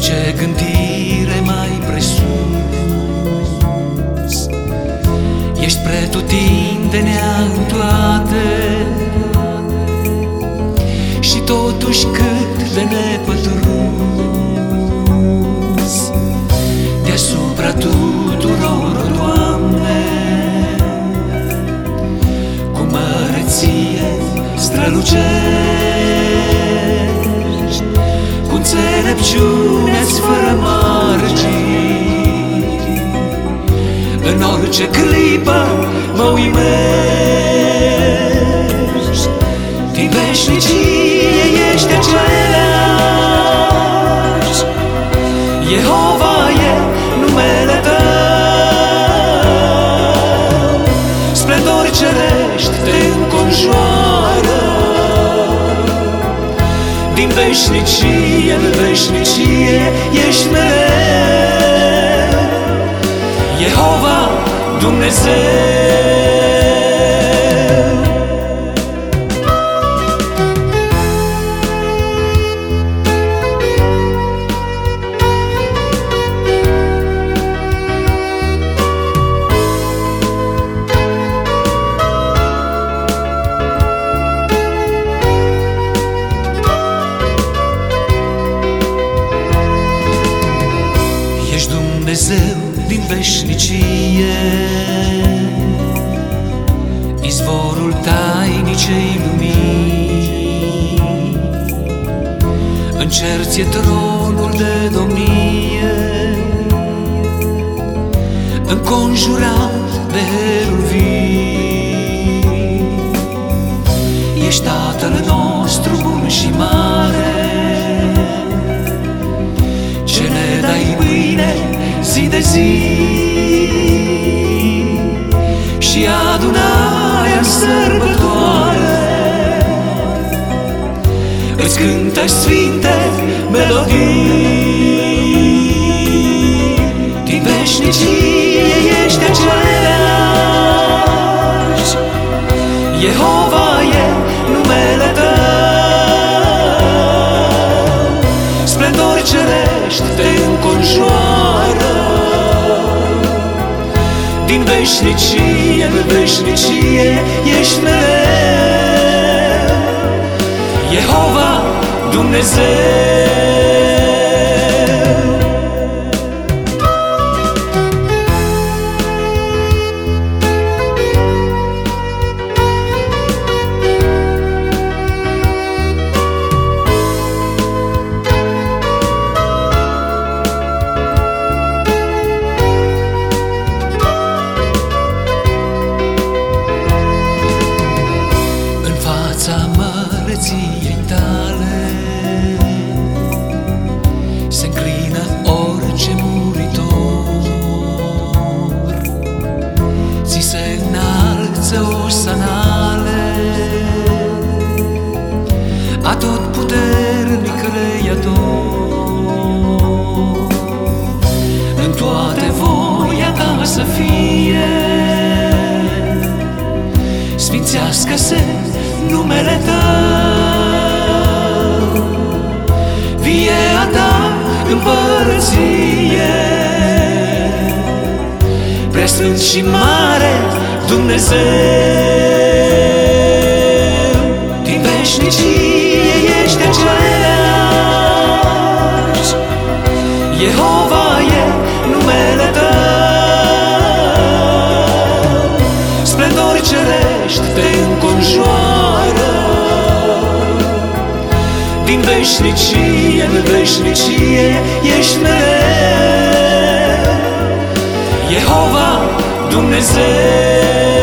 orice gândire mai presus. Ești pretutindenea în toate și totuși cât de nepătruns. Deasupra tuturor, Doamne, cu măreție strălucești, cu înțelepciune-ți fără margini. În orice clipă mă uimești, din veșnicie ești același. Jehova e numele Tău, splendori cerești te înconjoară. Din veșnicie în veșnicie ești mereu, Jehova Dumnezeu. Ești Dumnezeu din veșnicie, izvorul tainicei lumini. În cer ți-e tronul de domnie, înconjurat de heruvii. Ești Tatăl nostru bun și mare, ce ne dai mâine zi de zi, și adunarea sărbătoare îți cântă sfinte melodii. Din veșnicie ești același, Jehova e numele Tău, splendori cerești te înconjoară. Din veșnicie în veșnicie ești mereu, Jehova Dumnezeu. Măreției Tale se înclină orice muritor, ți se înalță osanale atotputernic Creator. În toate voia Ta să fie, sfințească-se numele Tău, vie a Ta împărăție, preasfânt și mare Dumnezeu. Din veșnicie ești același, Jehova e numele Tău, splendori cerești te înconjoară. Din veșnicie în veșnicie ești mereu, Jehova Dumnezeu.